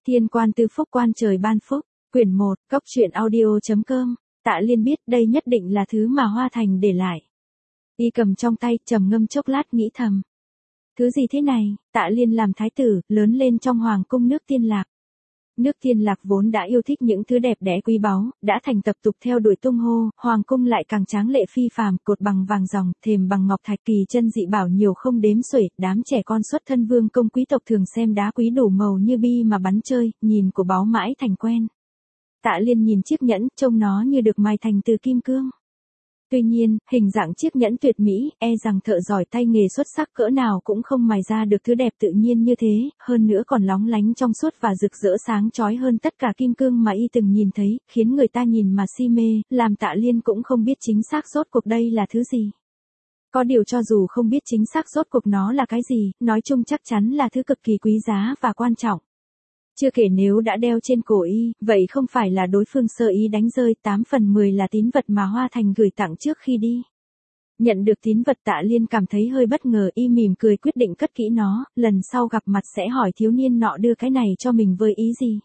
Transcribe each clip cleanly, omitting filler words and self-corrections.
Thiên quan tư phúc quan trời ban phúc, quyển 1, cốc truyện audio.com, Tạ Liên biết đây nhất định là thứ mà Hoa Thành để lại. Y cầm trong tay, trầm ngâm chốc lát nghĩ thầm. Thứ gì thế này? Tạ Liên làm thái tử, lớn lên trong hoàng cung nước Tiên Lạc. Nước Tiên Lạc vốn đã yêu thích những thứ đẹp đẽ quý báu, đã thành tập tục theo đuổi tung hô, hoàng cung lại càng tráng lệ phi phàm, cột bằng vàng ròng, thềm bằng ngọc thạch, kỳ chân dị bảo nhiều không đếm xuể, đám trẻ con xuất thân vương công quý tộc thường xem đá quý đủ màu như bi mà bắn chơi, nhìn của báu mãi thành quen. Tạ Liên nhìn chiếc nhẫn, trông nó như được mài thành từ kim cương. Tuy nhiên, hình dạng chiếc nhẫn tuyệt mỹ, rằng thợ giỏi tay nghề xuất sắc cỡ nào cũng không mài ra được thứ đẹp tự nhiên như thế, hơn nữa còn lóng lánh trong suốt và rực rỡ sáng chói hơn tất cả kim cương mà y từng nhìn thấy, khiến người ta nhìn mà si mê, làm Tạ Liên cũng không biết chính xác rốt cuộc đây là thứ gì. Có điều cho dù không biết chính xác rốt cuộc nó là cái gì, nói chung chắc chắn là thứ cực kỳ quý giá và quan trọng. Chưa kể nếu đã đeo trên cổ y, vậy không phải là đối phương sơ ý đánh rơi, 8 phần 10 là tín vật mà Hoa Thành gửi tặng trước khi đi. Nhận được tín vật Tạ Liên cảm thấy hơi bất ngờ, y mỉm cười quyết định cất kỹ nó, lần sau gặp mặt sẽ hỏi thiếu niên nọ đưa cái này cho mình với ý gì.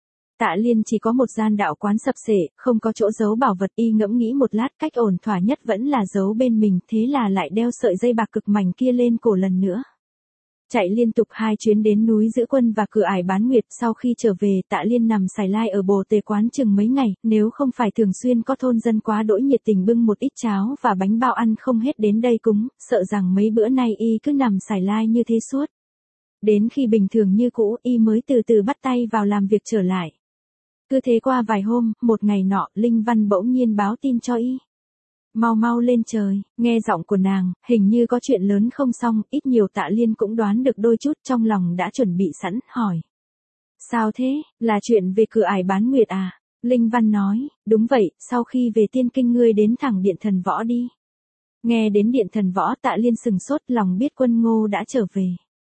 Tạ Liên chỉ có một gian đạo quán sập sệ, không có chỗ giấu bảo vật, y ngẫm nghĩ một lát cách ổn thỏa nhất vẫn là giấu bên mình, thế là lại đeo sợi dây bạc cực mảnh kia lên cổ lần nữa. Chạy liên tục 2 chuyến đến núi Giữ Quân và Cửa Ải Bán Nguyệt, sau khi trở về Tạ Liên nằm xài lai ở Bồ Tề quán chừng mấy ngày, nếu không phải thường xuyên có thôn dân quá đỗi nhiệt tình bưng một ít cháo và bánh bao ăn không hết đến đây cúng, sợ rằng mấy bữa nay y cứ nằm xài lai như thế suốt. Đến khi bình thường như cũ, y mới từ từ bắt tay vào làm việc trở lại. Cứ thế qua vài hôm, một ngày nọ, Linh Văn bỗng nhiên báo tin cho y. Mau mau lên trời, nghe giọng của nàng, hình như có chuyện lớn không xong, ít nhiều Tạ Liên cũng đoán được đôi chút, trong lòng đã chuẩn bị sẵn, hỏi. Sao thế, là chuyện về Cửa Ải Bán Nguyệt à? Linh Văn nói, đúng vậy, sau khi về Tiên Kinh ngươi đến thẳng Điện Thần Võ đi. Nghe đến Điện Thần Võ Tạ Liên sừng sốt, lòng biết Quân Ngô đã trở về.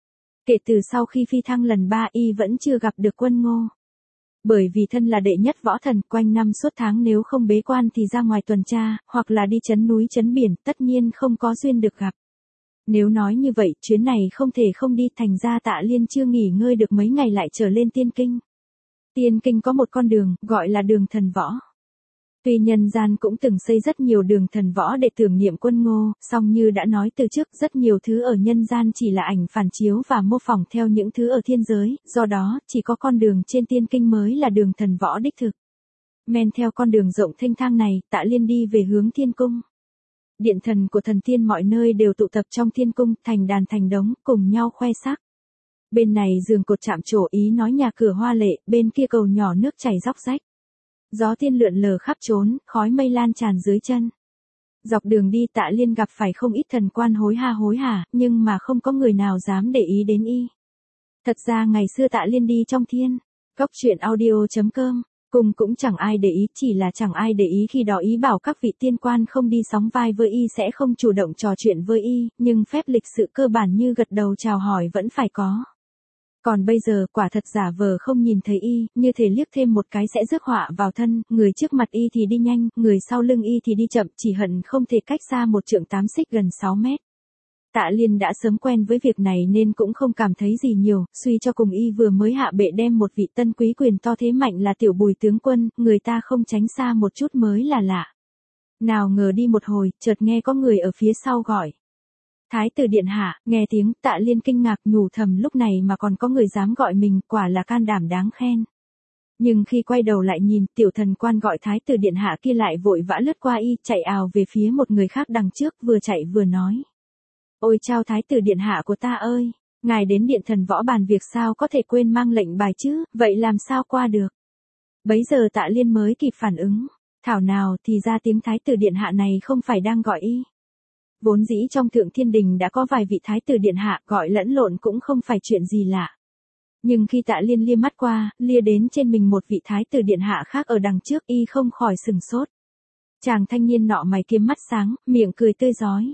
Kể từ sau khi phi thăng lần 3 y vẫn chưa gặp được Quân Ngô. Bởi vì thân là đệ nhất võ thần, quanh năm suốt tháng nếu không bế quan thì ra ngoài tuần tra, hoặc là đi chấn núi chấn biển, tất nhiên không có duyên được gặp. Nếu nói như vậy, chuyến này không thể không đi, thành ra Tạ Liên chưa nghỉ ngơi được mấy ngày lại trở lên Tiên Kinh. Tiên Kinh có một con đường, gọi là đường thần võ. Tuy nhân gian cũng từng xây rất nhiều đường thần võ để tưởng niệm Quân Ngô, song như đã nói từ trước, rất nhiều thứ ở nhân gian chỉ là ảnh phản chiếu và mô phỏng theo những thứ ở thiên giới, do đó, chỉ có con đường trên Tiên Kinh mới là đường thần võ đích thực. Men theo con đường rộng thênh thang này, Tạ Liên đi về hướng Thiên Cung. Điện thần của thần tiên mọi nơi đều tụ tập trong Thiên Cung, thành đàn thành đống, cùng nhau khoe sắc. Bên này giường cột chạm trổ ý nói nhà cửa hoa lệ, bên kia cầu nhỏ nước chảy róc rách. Gió thiên lượn lờ khắp trốn, khói mây lan tràn dưới chân. Dọc đường đi Tạ Liên gặp phải không ít thần quan hối hả, nhưng mà không có người nào dám để ý đến y. Thật ra ngày xưa Tạ Liên đi trong thiên, cốc truyện audio.com, cùng cũng chẳng ai để ý, chỉ là chẳng ai để ý khi đó ý bảo các vị tiên quan không đi sóng vai với y sẽ không chủ động trò chuyện với y, nhưng phép lịch sự cơ bản như gật đầu chào hỏi vẫn phải có. Còn bây giờ quả thật giả vờ không nhìn thấy y, như thể liếc thêm một cái sẽ rước họa vào thân, người trước mặt y thì đi nhanh, người sau lưng y thì đi chậm, chỉ hận không thể cách xa một trượng 8 xích gần 6 mét. Tạ Liên đã sớm quen với việc này nên cũng không cảm thấy gì nhiều, suy cho cùng y vừa mới hạ bệ đem một vị tân quý quyền to thế mạnh là Tiểu Bùi tướng quân, người ta không tránh xa một chút mới là lạ. Nào ngờ đi một hồi, chợt nghe có người ở phía sau gọi. Thái tử điện hạ, nghe tiếng Tạ Liên kinh ngạc nhủ thầm lúc này mà còn có người dám gọi mình, quả là can đảm đáng khen. Nhưng khi quay đầu lại nhìn, tiểu thần quan gọi thái tử điện hạ kia lại vội vã lướt qua y, chạy ào về phía một người khác đằng trước, vừa chạy vừa nói. Ôi chao thái tử điện hạ của ta ơi, ngài đến Điện Thần Võ bàn việc sao có thể quên mang lệnh bài chứ, vậy làm sao qua được. Bấy giờ Tạ Liên mới kịp phản ứng, thảo nào thì ra tiếng thái tử điện hạ này không phải đang gọi y. Vốn dĩ trong Thượng Thiên Đình đã có vài vị thái tử điện hạ, gọi lẫn lộn cũng không phải chuyện gì lạ. Nhưng khi Tạ Liên lia mắt qua, lia đến trên mình một vị thái tử điện hạ khác ở đằng trước, y không khỏi sừng sốt. Chàng thanh niên nọ mày kiếm mắt sáng, miệng cười tươi rói.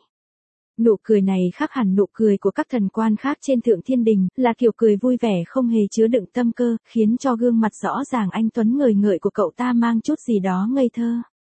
Nụ cười này khác hẳn nụ cười của các thần quan khác trên Thượng Thiên Đình, là kiểu cười vui vẻ không hề chứa đựng tâm cơ, khiến cho gương mặt rõ ràng anh tuấn ngời ngợi của cậu ta mang chút gì đó ngây thơ.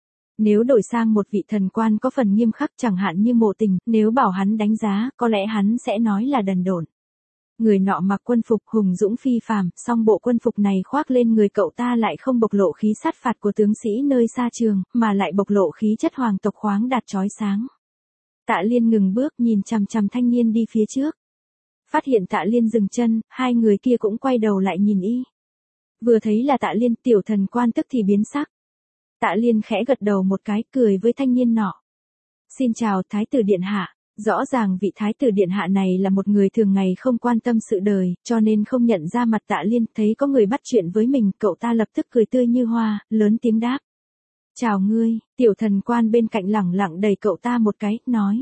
Nếu đổi sang một vị thần quan có phần nghiêm khắc chẳng hạn như Mộ Tình, nếu bảo hắn đánh giá, có lẽ hắn sẽ nói là đần độn. Người nọ mặc quân phục hùng dũng phi phàm, song bộ quân phục này khoác lên người cậu ta lại không bộc lộ khí sát phạt của tướng sĩ nơi xa trường, mà lại bộc lộ khí chất hoàng tộc khoáng đạt chói sáng. Tạ Liên ngừng bước nhìn chằm chằm thanh niên đi phía trước. Phát hiện Tạ Liên dừng chân, hai người kia cũng quay đầu lại nhìn y. Vừa thấy là Tạ Liên, tiểu thần quan tức thì biến sắc. Tạ Liên khẽ gật đầu một cái, cười với thanh niên nọ. Xin chào Thái tử điện hạ. Rõ ràng vị Thái tử điện hạ này là một người thường ngày không quan tâm sự đời, cho nên không nhận ra mặt Tạ Liên, thấy có người bắt chuyện với mình, cậu ta lập tức cười tươi như hoa, lớn tiếng đáp. Chào ngươi, tiểu thần quan bên cạnh lẳng lặng đẩy cậu ta một cái, nói.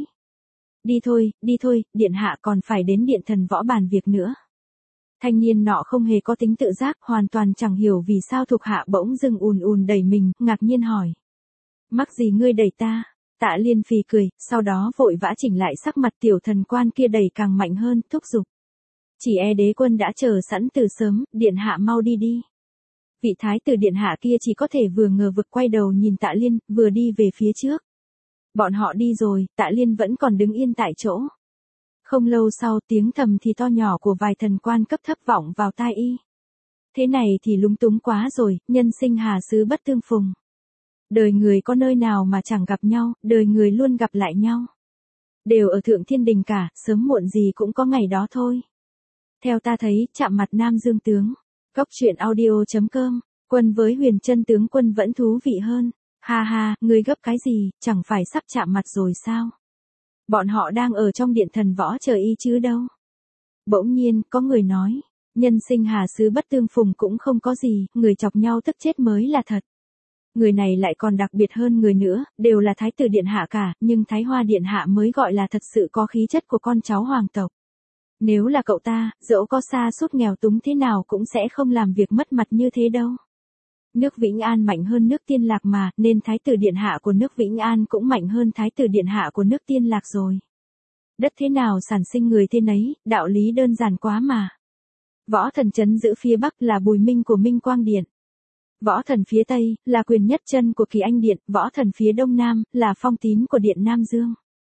Đi thôi, điện hạ còn phải đến điện thần võ bàn việc nữa. Thanh niên nọ không hề có tính tự giác, hoàn toàn chẳng hiểu vì sao thuộc hạ bỗng dưng ùn đẩy mình, ngạc nhiên hỏi. Mắc gì ngươi đẩy ta? Tạ Liên phì cười, sau đó vội vã chỉnh lại sắc mặt, tiểu thần quan kia đẩy càng mạnh hơn, thúc giục. Chỉ e đế quân đã chờ sẵn từ sớm, điện hạ mau đi đi. Vị thái tử điện hạ kia chỉ có thể vừa ngờ vực quay đầu nhìn Tạ Liên, vừa đi về phía trước. Bọn họ đi rồi, Tạ Liên vẫn còn đứng yên tại chỗ. Không lâu sau, tiếng thầm thì to nhỏ của vài thần quan cấp thấp vọng vào tai y. Thế này thì lúng túng quá rồi, nhân sinh hà xứ bất tương phùng. Đời người có nơi nào mà chẳng gặp nhau, đời người luôn gặp lại nhau. Đều ở thượng thiên đình cả, sớm muộn gì cũng có ngày đó thôi. Theo ta thấy, chạm mặt Nam Dương tướng. Góc truyện audio.com, quân với Huyền Chân tướng quân vẫn thú vị hơn. Ha ha, ngươi gấp cái gì, chẳng phải sắp chạm mặt rồi sao? Bọn họ đang ở trong điện thần võ chờ y chứ đâu. Bỗng nhiên, có người nói, nhân sinh hà xứ bất tương phùng cũng không có gì, người chọc nhau tức chết mới là thật. Người này lại còn đặc biệt hơn người nữa, đều là thái tử điện hạ cả, nhưng Thái Hoa điện hạ mới gọi là thật sự có khí chất của con cháu hoàng tộc. Nếu là cậu ta, dẫu có xa sút nghèo túng thế nào cũng sẽ không làm việc mất mặt như thế đâu. Nước Vĩnh An mạnh hơn nước Tiên Lạc mà, nên thái tử điện hạ của nước Vĩnh An cũng mạnh hơn thái tử điện hạ của nước Tiên Lạc rồi. Đất thế nào sản sinh người thế nấy, đạo lý đơn giản quá mà. Võ thần trấn giữ phía Bắc là Bùi Minh của Minh Quang Điện. Võ thần phía Tây, là Quyền Nhất Chân của Kỳ Anh Điện, võ thần phía Đông Nam, là Phong Tín của Điện Nam Dương.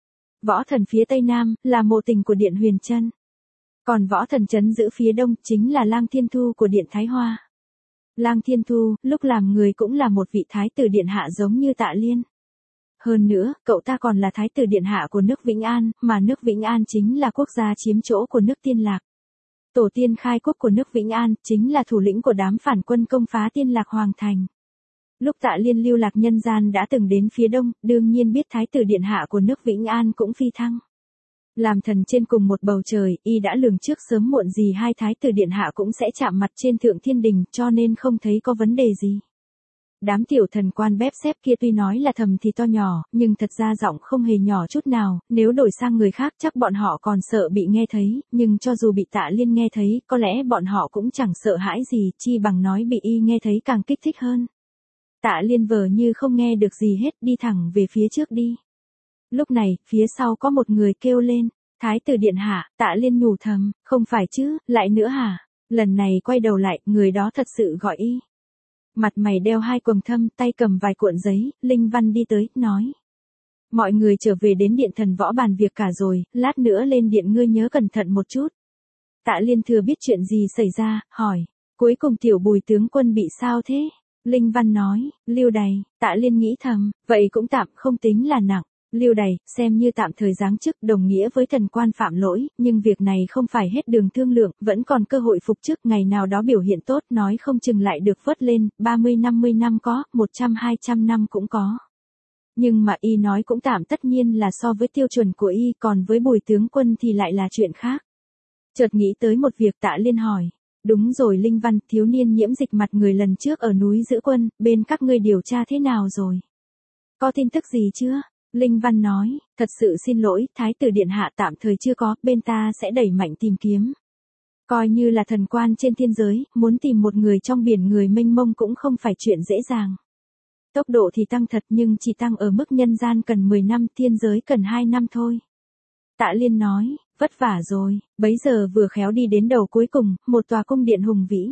Võ thần phía Tây Nam, là Mộ Tình của Điện Huyền Chân. Còn võ thần trấn giữ phía Đông, chính là Lang Thiên Thu của Điện Thái Hoa. Lang Thiên Thu, lúc làm người cũng là một vị thái tử điện hạ giống như Tạ Liên. Hơn nữa, cậu ta còn là thái tử điện hạ của nước Vĩnh An, mà nước Vĩnh An chính là quốc gia chiếm chỗ của nước Tiên Lạc. Tổ tiên khai quốc của nước Vĩnh An, chính là thủ lĩnh của đám phản quân công phá Tiên Lạc Hoàng Thành. Lúc Tạ Liên lưu lạc nhân gian đã từng đến phía đông, đương nhiên biết thái tử điện hạ của nước Vĩnh An cũng phi thăng. Làm thần trên cùng một bầu trời, y đã lường trước sớm muộn gì hai thái tử điện hạ cũng sẽ chạm mặt trên thượng thiên đình, cho nên không thấy có vấn đề gì. Đám tiểu thần quan bép xép kia tuy nói là thầm thì to nhỏ, nhưng thật ra giọng không hề nhỏ chút nào, nếu đổi sang người khác chắc bọn họ còn sợ bị nghe thấy, nhưng cho dù bị Tạ Liên nghe thấy, có lẽ bọn họ cũng chẳng sợ hãi gì, chi bằng nói bị y nghe thấy càng kích thích hơn. Tạ Liên vờ như không nghe được gì hết, đi thẳng về phía trước đi. Lúc này, phía sau có một người kêu lên, thái tử điện hạ, Tạ Liên nhủ thầm, không phải chứ, lại nữa hả? Lần này quay đầu lại, người đó thật sự gọi y. Mặt mày đeo hai quầng thâm, tay cầm vài cuộn giấy, Linh Văn đi tới, nói. Mọi người trở về đến điện thần võ bàn việc cả rồi, lát nữa lên điện ngươi nhớ cẩn thận một chút. Tạ Liên thừa biết chuyện gì xảy ra, hỏi, cuối cùng tiểu Bùi tướng quân bị sao thế? Linh Văn nói, lưu đày, Tạ Liên nghĩ thầm, vậy cũng tạm không tính là nặng. Lưu đày, xem như tạm thời giáng chức đồng nghĩa với thần quan phạm lỗi, nhưng việc này không phải hết đường thương lượng, vẫn còn cơ hội phục chức, ngày nào đó biểu hiện tốt, nói không chừng lại được vớt lên, 30-50 năm có, 100-200 năm cũng có. Nhưng mà y nói cũng tạm tất nhiên là so với tiêu chuẩn của y, còn với Bùi tướng quân thì lại là chuyện khác. Chợt nghĩ tới một việc, Tạ Liên hỏi. Đúng rồi Linh Văn, thiếu niên nhiễm dịch mặt người lần trước ở núi Giữ Quân, bên các ngươi điều tra thế nào rồi? Có tin tức gì chưa? Linh Văn nói, thật sự xin lỗi, thái tử điện hạ tạm thời chưa có, bên ta sẽ đẩy mạnh tìm kiếm. Coi như là thần quan trên thiên giới, muốn tìm một người trong biển người mênh mông cũng không phải chuyện dễ dàng. Tốc độ thì tăng thật nhưng chỉ tăng ở mức nhân gian cần 10 năm, thiên giới cần 2 năm thôi. Tạ Liên nói, vất vả rồi, bấy giờ vừa khéo đi đến đầu cuối cùng, một tòa cung điện hùng vĩ.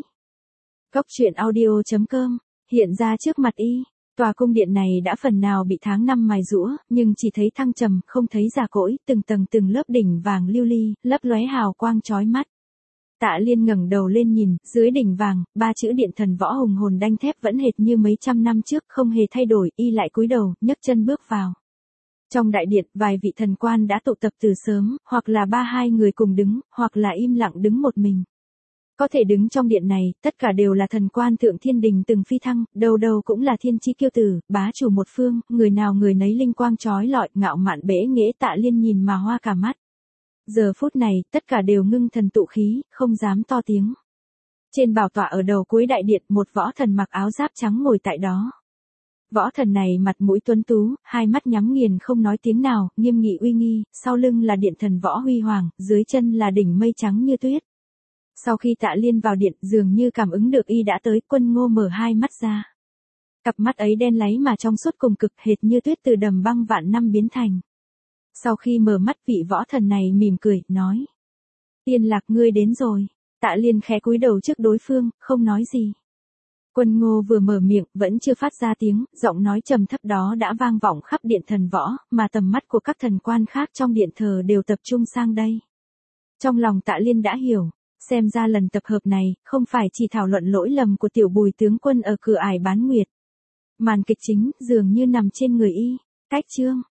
Góc truyện audio.com, hiện ra trước mặt y. Tòa cung điện này đã phần nào bị tháng năm mài giũa, nhưng chỉ thấy thăng trầm, không thấy già cỗi, từng tầng từng lớp đỉnh vàng lưu ly, lấp lóe hào quang chói mắt. Tạ Liên ngẩng đầu lên nhìn, dưới đỉnh vàng, 3 chữ điện thần võ hùng hồn đanh thép vẫn hệt như mấy trăm năm trước, không hề thay đổi, y lại cúi đầu, nhấc chân bước vào. Trong đại điện, vài vị thần quan đã tụ tập từ sớm, hoặc là 3-2 người cùng đứng, hoặc là im lặng đứng một mình. Có thể đứng trong điện này, tất cả đều là thần quan thượng thiên đình từng phi thăng, đầu đầu cũng là thiên chi kiêu tử, bá chủ một phương, người nào người nấy linh quang chói lọi, ngạo mạn bẽ nghễ. Tạ Liên nhìn mà hoa cả mắt. Giờ phút này, tất cả đều ngưng thần tụ khí, không dám to tiếng. Trên bảo tọa ở đầu cuối đại điện, một võ thần mặc áo giáp trắng ngồi tại đó. Võ thần này mặt mũi tuấn tú, hai mắt nhắm nghiền không nói tiếng nào, nghiêm nghị uy nghi, sau lưng là điện thần võ huy hoàng, dưới chân là đỉnh mây trắng như tuyết. Sau khi Tạ Liên vào điện, dường như cảm ứng được y đã tới, Quân Ngô mở hai mắt ra. Cặp mắt ấy đen láy mà trong suốt cùng cực, hệt như tuyết từ đầm băng vạn năm biến thành. Sau khi mở mắt, vị võ thần này mỉm cười, nói: Tiên Lạc, ngươi đến rồi. Tạ Liên khẽ cúi đầu trước đối phương, không nói gì. Quân Ngô vừa mở miệng, vẫn chưa phát ra tiếng, giọng nói trầm thấp đó đã vang vọng khắp điện thần võ, mà tầm mắt của các thần quan khác trong điện thờ đều tập trung sang đây. Trong lòng Tạ Liên đã hiểu, xem ra lần tập hợp này, không phải chỉ thảo luận lỗi lầm của tiểu Bùi tướng quân ở cửa ải Bán Nguyệt. Màn kịch chính, dường như nằm trên người y. Cách chương.